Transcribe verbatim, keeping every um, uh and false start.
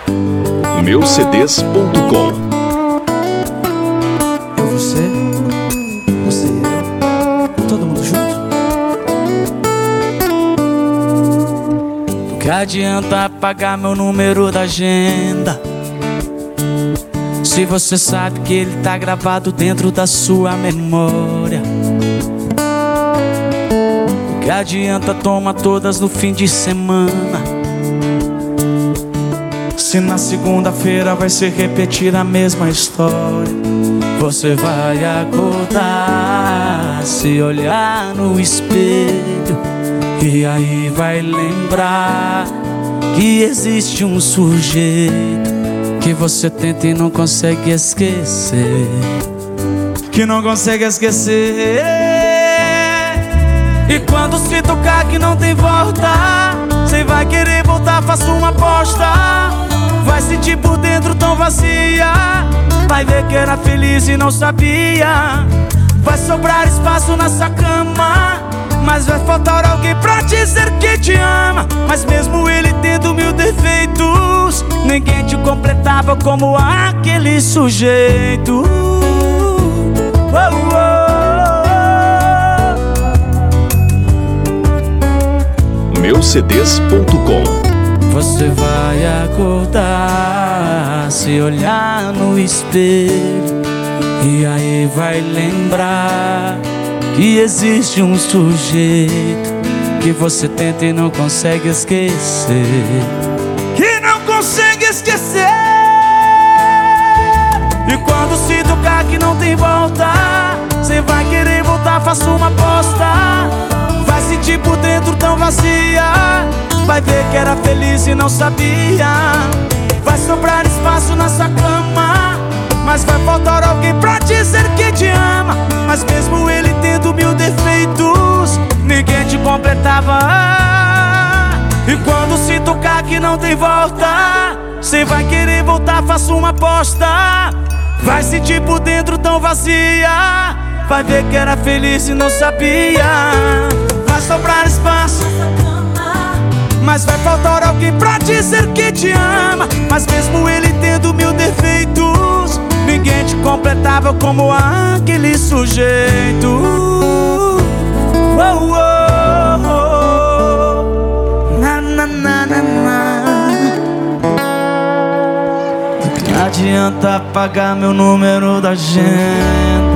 meu c d s ponto com. Eu, você, você e eu, todo mundo junto. Do que adianta apagar meu número da agenda, se você sabe que ele tá gravado dentro da sua memória? Do que adianta tomar todas no fim de semana, se na segunda-feira vai se repetir a mesma história? Você vai acordar, se olhar no espelho, e aí vai lembrar que existe um sujeito que você tenta e não consegue esquecer, que não consegue esquecer. E quando se tocar que não tem volta, cê vai querer voltar, faça uma aposta. Vai sentir por dentro tão vazia, vai ver que era feliz e não sabia. Vai sobrar espaço na sua cama, mas vai faltar alguém pra dizer que te ama. Mas mesmo ele tendo mil defeitos, ninguém te completava como aquele sujeito. Oh, oh. meu c d s ponto com. Você vai acordar, se olhar no espelho, e aí vai lembrar que existe um sujeito que você tenta e não consegue esquecer, que não consegue esquecer. E quando se tocar que não tem volta, cê vai querer voltar, faça uma aposta. Vai sentir por dentro tão vazia, vai ver que era feliz e não sabia. Vai sobrar espaço na sua cama, mas vai faltar alguém pra dizer que te ama. Mas mesmo ele tendo mil defeitos, ninguém te completava. E quando se tocar que não tem volta, cê vai querer voltar, faça uma aposta. Vai sentir por dentro tão vazia, vai ver que era feliz e não sabia. Vai sobrar espaço, mas vai faltar alguém pra dizer que te ama. Mas mesmo ele tendo mil defeitos, ninguém te completava como aquele sujeito. Oh, oh, oh. Na, na, na, na, na. Não adianta apagar meu número da agenda,